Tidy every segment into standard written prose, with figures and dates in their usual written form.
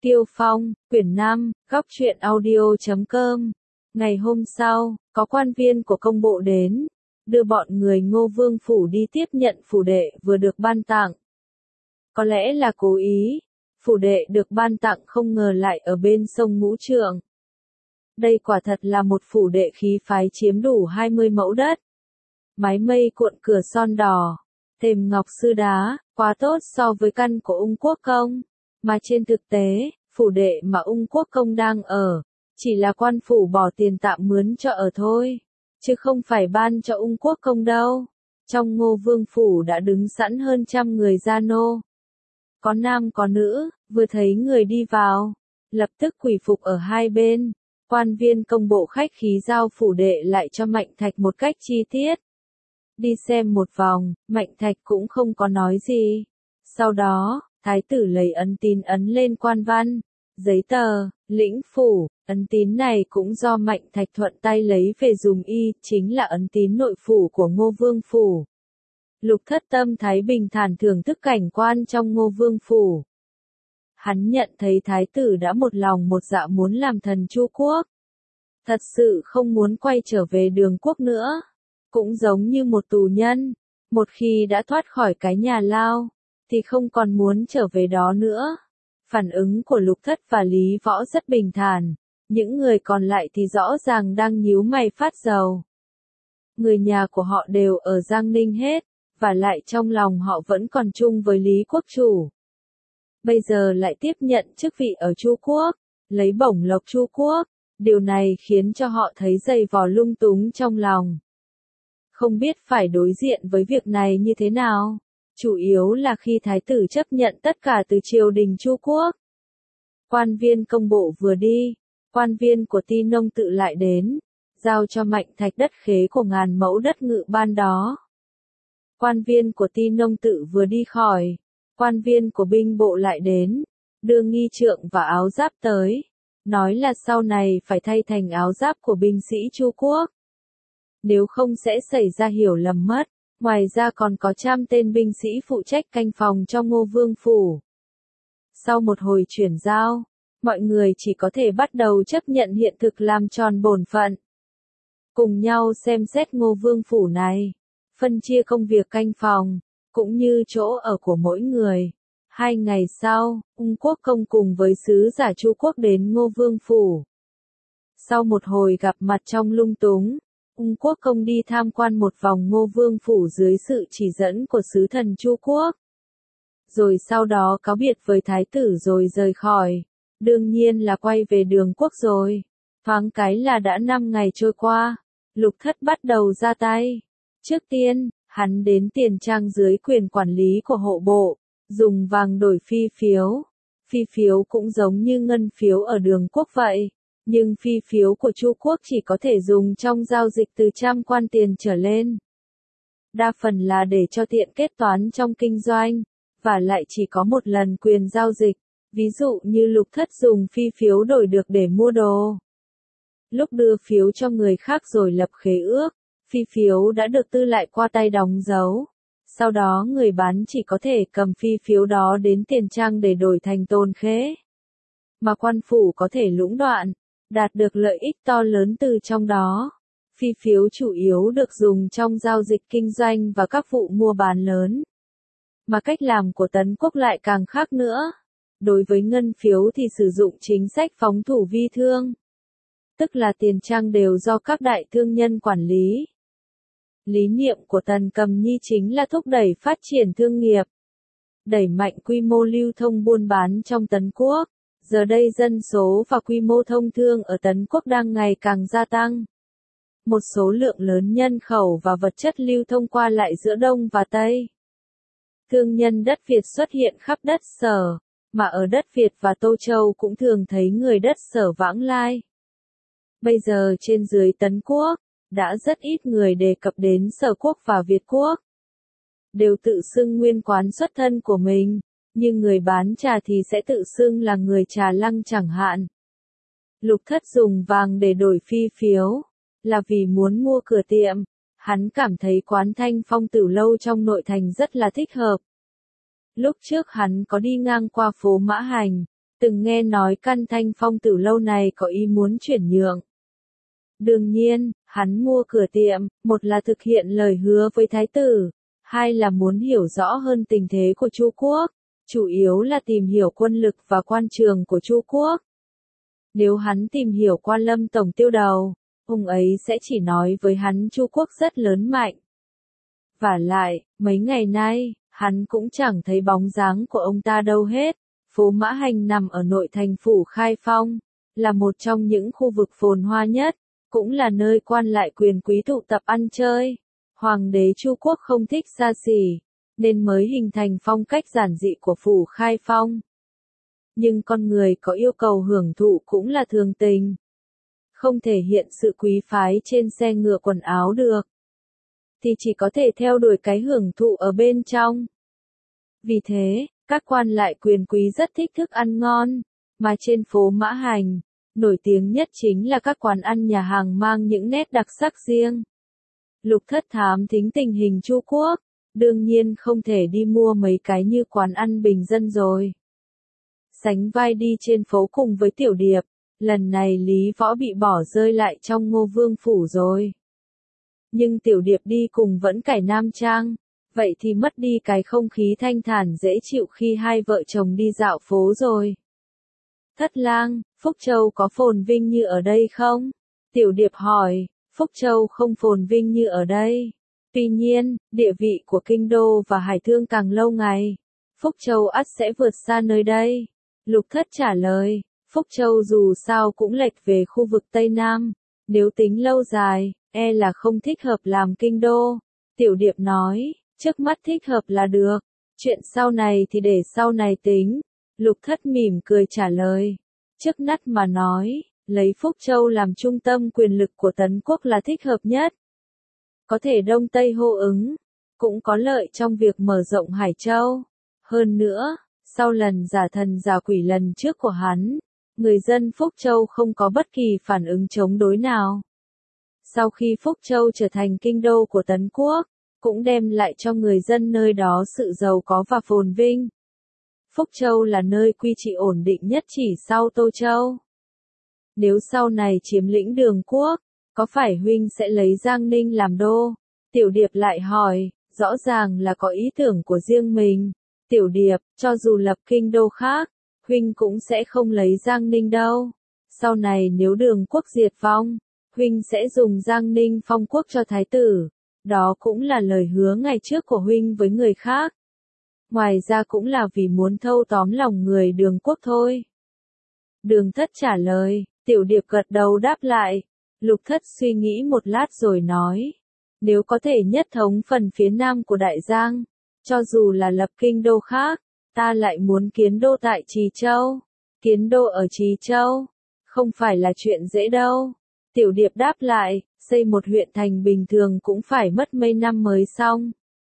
Tiêu Phong, quyển 5, góc truyện audio.com. Ngày hôm sau, có quan viên của công bộ đến, đưa bọn người Ngô Vương phủ đi tiếp nhận phủ đệ vừa được ban tặng. Có lẽ là cố ý, phủ đệ được ban tặng không ngờ lại ở bên sông Ngũ Trượng. Đây quả thật là một phủ đệ khí phái chiếm đủ 20 mẫu đất. Mái mây cuộn cửa son đỏ, thềm ngọc sư đá, quá tốt so với căn của Ung Quốc Công. Mà trên thực tế, phủ đệ mà Ung Quốc Công đang ở, chỉ là quan phủ bỏ tiền tạm mướn cho ở thôi, chứ không phải ban cho Ung Quốc Công đâu. Trong Ngô Vương phủ đã đứng sẵn hơn 100 người gia nô. Có nam có nữ, vừa thấy người đi vào, lập tức quỳ phục ở hai bên. Quan viên công bộ khách khí giao phủ đệ lại cho Mạnh Thạch một cách chi tiết. Đi xem một vòng, Mạnh Thạch cũng không có nói gì. Sau đó, thái tử lấy ấn tín ấn lên quan văn, giấy tờ, lĩnh phủ. Ấn tín này cũng do Mạnh Thạch thuận tay lấy về dùng chính là ấn tín nội phủ của Ngô Vương phủ. Lục Thất tâm thái bình thản thưởng thức cảnh quan trong Ngô Vương phủ. Hắn nhận thấy thái tử đã một lòng một dạ muốn làm thần Chu quốc. Thật sự không muốn quay trở về Đường quốc nữa. Cũng giống như một tù nhân, một khi đã thoát khỏi cái nhà lao, thì không còn muốn trở về đó nữa. Phản ứng của Lục Thất và Lý Võ rất bình thản, những người còn lại thì rõ ràng đang nhíu mày phát rầu. Người nhà của họ đều ở Giang Ninh hết, và lại trong lòng họ vẫn còn chung với Lý quốc chủ. Bây giờ lại tiếp nhận chức vị ở Chu quốc, lấy bổng lộc Chu quốc, điều này khiến cho họ thấy dày vò lung túng trong lòng. Không biết phải đối diện với việc này như thế nào, chủ yếu là khi thái tử chấp nhận tất cả từ triều đình Chu quốc. Quan viên công bộ vừa đi, quan viên của Ti Nông tự lại đến, giao cho Mạnh Thạch đất khế của 1000 mẫu đất ngự ban đó. Quan viên của Ti Nông tự vừa đi khỏi, quan viên của binh bộ lại đến, đưa nghi trượng và áo giáp tới, nói là sau này phải thay thành áo giáp của binh sĩ Chu quốc. Nếu không sẽ xảy ra hiểu lầm mất. Ngoài ra còn có 100 tên binh sĩ phụ trách canh phòng trong Ngô Vương phủ. Sau một hồi chuyển giao, mọi người chỉ có thể bắt đầu chấp nhận hiện thực làm tròn bổn phận. Cùng nhau xem xét Ngô Vương phủ này, phân chia công việc canh phòng, cũng như chỗ ở của mỗi người. 2 ngày sau, Ung Quốc Công cùng với sứ giả Chu quốc đến Ngô Vương phủ. Sau một hồi gặp mặt trong lung túng, Ung Quốc Công đi tham quan một vòng Ngô Vương phủ dưới sự chỉ dẫn của sứ thần Chu quốc. Rồi sau đó cáo biệt với thái tử rồi rời khỏi. Đương nhiên là quay về Đường quốc rồi. Thoáng cái là đã 5 ngày trôi qua. Lục Thất bắt đầu ra tay. Trước tiên, hắn đến Tiền Trang dưới quyền quản lý của hộ bộ, dùng vàng đổi phi phiếu. Phi phiếu cũng giống như ngân phiếu ở Đường quốc vậy. Nhưng phi phiếu của Chu quốc chỉ có thể dùng trong giao dịch từ 100 quan tiền trở lên. Đa phần là để cho tiện kết toán trong kinh doanh, và lại chỉ có một lần quyền giao dịch, ví dụ như Lục Thất dùng phi phiếu đổi được để mua đồ. Lúc đưa phiếu cho người khác rồi lập khế ước, phi phiếu đã được tư lại qua tay đóng dấu. Sau đó người bán chỉ có thể cầm phi phiếu đó đến Tiền Trang để đổi thành tồn khế. Mà quan phủ có thể lũng đoạn, đạt được lợi ích to lớn từ trong đó. Phi phiếu chủ yếu được dùng trong giao dịch kinh doanh và các vụ mua bán lớn. Mà cách làm của Tấn Quốc lại càng khác nữa. Đối với ngân phiếu thì sử dụng chính sách phóng thủ vi thương. Tức là tiền trang đều do các đại thương nhân quản lý. Lý niệm của Tần Cầm Nhi chính là thúc đẩy phát triển thương nghiệp, đẩy mạnh quy mô lưu thông buôn bán trong Tấn Quốc. Giờ đây dân số và quy mô thông thương ở Tấn Quốc đang ngày càng gia tăng. Một số lượng lớn nhân khẩu và vật chất lưu thông qua lại giữa Đông và Tây. Thương nhân đất Việt xuất hiện khắp đất Sở, mà ở đất Việt và Tô Châu cũng thường thấy người đất Sở vãng lai. Bây giờ trên dưới Tấn Quốc, đã rất ít người đề cập đến Sở quốc và Việt quốc. Đều tự xưng nguyên quán xuất thân của mình. Nhưng người bán trà thì sẽ tự xưng là người Trà Lăng chẳng hạn. Lục Thất dùng vàng để đổi phi phiếu, là vì muốn mua cửa tiệm. Hắn cảm thấy quán Thanh Phong Tử Lâu trong nội thành rất là thích hợp. Lúc trước hắn có đi ngang qua phố Mã Hành, từng nghe nói căn Thanh Phong Tử lâu này có ý muốn chuyển nhượng. Đương nhiên, hắn mua cửa tiệm, một là thực hiện lời hứa với thái tử, hai là muốn hiểu rõ hơn tình thế của Chu quốc, chủ yếu là tìm hiểu quân lực và quan trường của Chu quốc. Nếu hắn tìm hiểu Quan Lâm tổng tiêu đầu, ông ấy sẽ chỉ nói với hắn Chu quốc rất lớn mạnh. Vả lại, mấy ngày nay, hắn cũng chẳng thấy bóng dáng của ông ta đâu hết. Phố Mã Hành nằm ở nội thành phủ Khai Phong, là một trong những khu vực phồn hoa nhất, cũng là nơi quan lại quyền quý tụ tập ăn chơi. Hoàng đế Chu quốc không thích xa xỉ, nên mới hình thành phong cách giản dị của phủ Khai Phong. Nhưng con người có yêu cầu hưởng thụ cũng là thường tình. Không thể hiện sự quý phái trên xe ngựa quần áo được, thì chỉ có thể theo đuổi cái hưởng thụ ở bên trong. Vì thế, các quan lại quyền quý rất thích thức ăn ngon, mà trên phố Mã Hành, nổi tiếng nhất chính là các quán ăn nhà hàng mang những nét đặc sắc riêng. Lục Thất thám thính tình hình Chu quốc, đương nhiên không thể đi mua mấy cái như quán ăn bình dân rồi. Sánh vai đi trên phố cùng với Tiểu Điệp, lần này Lý Võ bị bỏ rơi lại trong Ngô Vương phủ rồi. Nhưng Tiểu Điệp đi cùng vẫn cải nam trang, vậy thì mất đi cái không khí thanh thản dễ chịu khi hai vợ chồng đi dạo phố rồi. Thất lang, Phúc Châu có phồn vinh như ở đây không? Tiểu Điệp hỏi. Phúc Châu không phồn vinh như ở đây. Tuy nhiên, địa vị của kinh đô và hải thương càng lâu ngày, Phúc Châu ắt sẽ vượt xa nơi đây. Lục Thất trả lời, Phúc Châu dù sao cũng lệch về khu vực Tây Nam, nếu tính lâu dài, e là không thích hợp làm kinh đô. Tiểu Điệp nói, trước mắt thích hợp là được, chuyện sau này thì để sau này tính. Lục Thất mỉm cười trả lời, trước mắt mà nói, lấy Phúc Châu làm trung tâm quyền lực của Tấn quốc là thích hợp nhất. Có thể Đông Tây hô ứng, cũng có lợi trong việc mở rộng Hải Châu. Hơn nữa, sau lần giả thần giả quỷ lần trước của hắn, người dân Phúc Châu không có bất kỳ phản ứng chống đối nào. Sau khi Phúc Châu trở thành kinh đô của Tấn quốc, cũng đem lại cho người dân nơi đó sự giàu có và phồn vinh. Phúc Châu là nơi quy trị ổn định nhất chỉ sau Tô Châu. Nếu sau này chiếm lĩnh Đường quốc, có phải huynh sẽ lấy Giang Ninh làm đô? Tiểu Điệp lại hỏi, rõ ràng là có ý tưởng của riêng mình. Tiểu Điệp, cho dù lập kinh đô khác, huynh cũng sẽ không lấy Giang Ninh đâu. Sau này nếu Đường quốc diệt vong, huynh sẽ dùng Giang Ninh phong quốc cho thái tử. Đó cũng là lời hứa ngày trước của huynh với người khác. Ngoài ra cũng là vì muốn thâu tóm lòng người Đường quốc thôi. Đường Thất trả lời, Tiểu Điệp gật đầu đáp lại. Lục Thất suy nghĩ một lát rồi nói, nếu có thể nhất thống phần phía nam của Đại Giang, cho dù là lập kinh đô khác, ta lại muốn kiến đô tại Trì Châu. Kiến đô ở Trì Châu, không phải là chuyện dễ đâu. Tiểu Điệp đáp lại, xây một huyện thành bình thường cũng phải mất mấy năm mới xong.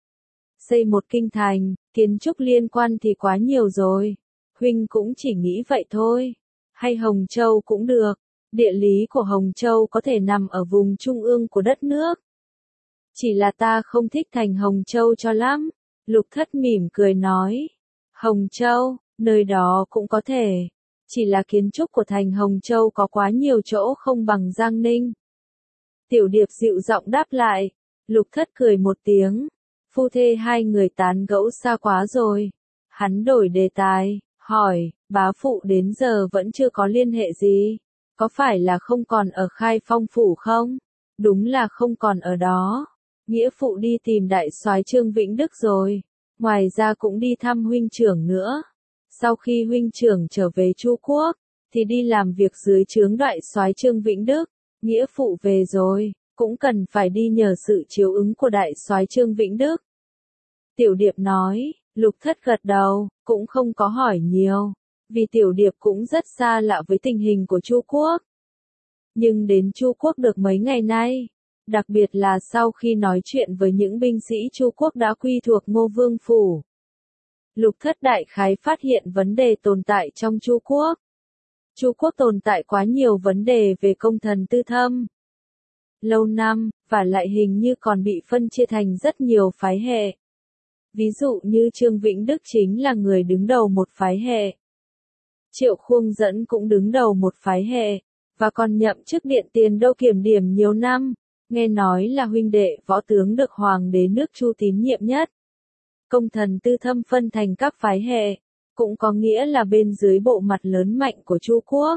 Xây một kinh thành, kiến trúc liên quan thì quá nhiều rồi. Huynh cũng chỉ nghĩ vậy thôi. Hay Hồng Châu cũng được. Địa lý của Hồng Châu có thể nằm ở vùng trung ương của đất nước. Chỉ là ta không thích thành Hồng Châu cho lắm. Lục Thất mỉm cười nói. Hồng Châu, nơi đó cũng có thể. Chỉ là kiến trúc của thành Hồng Châu có quá nhiều chỗ không bằng Giang Ninh. Tiểu Điệp dịu giọng đáp lại. Lục Thất cười một tiếng. Phu thê hai người tán gẫu xa quá rồi. Hắn đổi đề tài, hỏi, bá phụ đến giờ vẫn chưa có liên hệ gì. Có phải là không còn ở Khai Phong phủ không? Đúng là không còn ở đó. Nghĩa phụ đi tìm đại soái Trương Vĩnh Đức rồi. Ngoài ra cũng đi thăm huynh trưởng nữa. Sau khi huynh trưởng trở về Chu quốc, thì đi làm việc dưới trướng đại soái Trương Vĩnh Đức. Nghĩa phụ về rồi, cũng cần phải đi nhờ sự chiếu ứng của đại soái Trương Vĩnh Đức. Tiểu Điệp nói, Lục Thất gật đầu, cũng không có hỏi nhiều. Vì Tiểu Điệp cũng rất xa lạ với tình hình của Chu quốc. Nhưng đến Chu quốc được mấy ngày nay, đặc biệt là sau khi nói chuyện với những binh sĩ Chu quốc đã quy thuộc Ngô Vương phủ. Lục Thất đại khái phát hiện vấn đề tồn tại trong Chu quốc. Chu quốc tồn tại quá nhiều vấn đề về công thần tư thâm. Lâu năm, và lại hình như còn bị phân chia thành rất nhiều phái hệ. Ví dụ như Trương Vĩnh Đức chính là người đứng đầu một phái hệ. Triệu Khuông Dẫn cũng đứng đầu một phái hệ, và còn nhậm chức điện tiền đô kiểm điểm nhiều năm, nghe nói là huynh đệ võ tướng được hoàng đế nước Chu tín nhiệm nhất. Công thần Tư Thâm phân thành các phái hệ, cũng có nghĩa là bên dưới bộ mặt lớn mạnh của Chu quốc.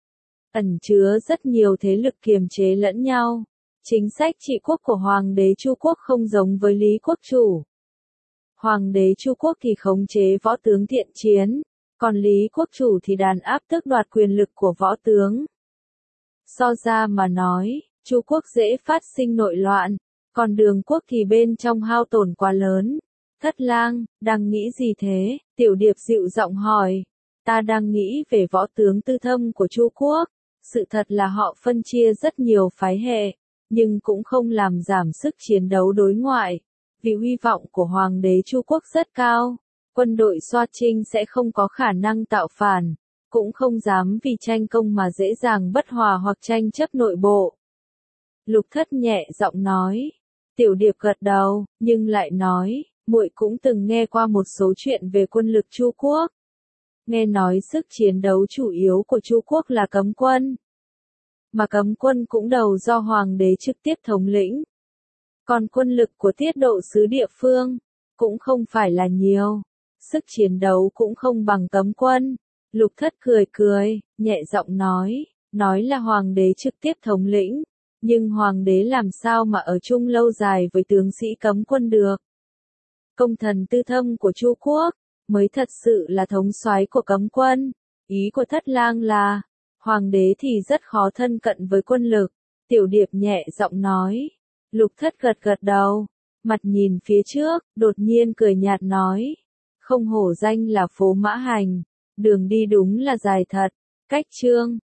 Ẩn chứa rất nhiều thế lực kiềm chế lẫn nhau. Chính sách trị quốc của Hoàng đế Chu quốc không giống với Lý quốc chủ. Hoàng đế Chu quốc thì khống chế võ tướng thiện chiến, còn Lý quốc chủ thì đàn áp tước đoạt quyền lực của võ tướng. So ra mà nói, Chu quốc dễ phát sinh nội loạn, còn Đường quốc thì bên trong hao tổn quá lớn. Thất lang, đang nghĩ gì thế? Tiểu Điệp dịu giọng hỏi. Ta đang nghĩ về võ tướng Tư Thâm của Chu quốc. Sự thật là họ phân chia rất nhiều phái hệ, nhưng cũng không làm giảm sức chiến đấu đối ngoại. Vì hy vọng của Hoàng đế Chu quốc rất cao, quân đội Xoa Trinh sẽ không có khả năng tạo phản, cũng không dám vì tranh công mà dễ dàng bất hòa hoặc tranh chấp nội bộ. Lục Thất nhẹ giọng nói. Tiểu Điệp gật đầu, nhưng lại nói, muội cũng từng nghe qua một số chuyện về quân lực Chu quốc. Nghe nói sức chiến đấu chủ yếu của Chu quốc là cấm quân, mà cấm quân cũng đầu do hoàng đế trực tiếp thống lĩnh. Còn quân lực của tiết độ sứ địa phương cũng không phải là nhiều, sức chiến đấu cũng không bằng cấm quân. Lục Thất cười cười, nhẹ giọng nói là hoàng đế trực tiếp thống lĩnh, nhưng hoàng đế làm sao mà ở chung lâu dài với tướng sĩ cấm quân được. Công thần Tư Thâm của Chu quốc mới thật sự là thống soái của cấm quân. Ý của Thất lang là, hoàng đế thì rất khó thân cận với quân lực. Tiểu Điệp nhẹ giọng nói. Lục Thất gật gật đầu, mặt nhìn phía trước, đột nhiên cười nhạt nói. Không hổ danh là phố mã hành, đường đi đúng là dài thật. Cách chương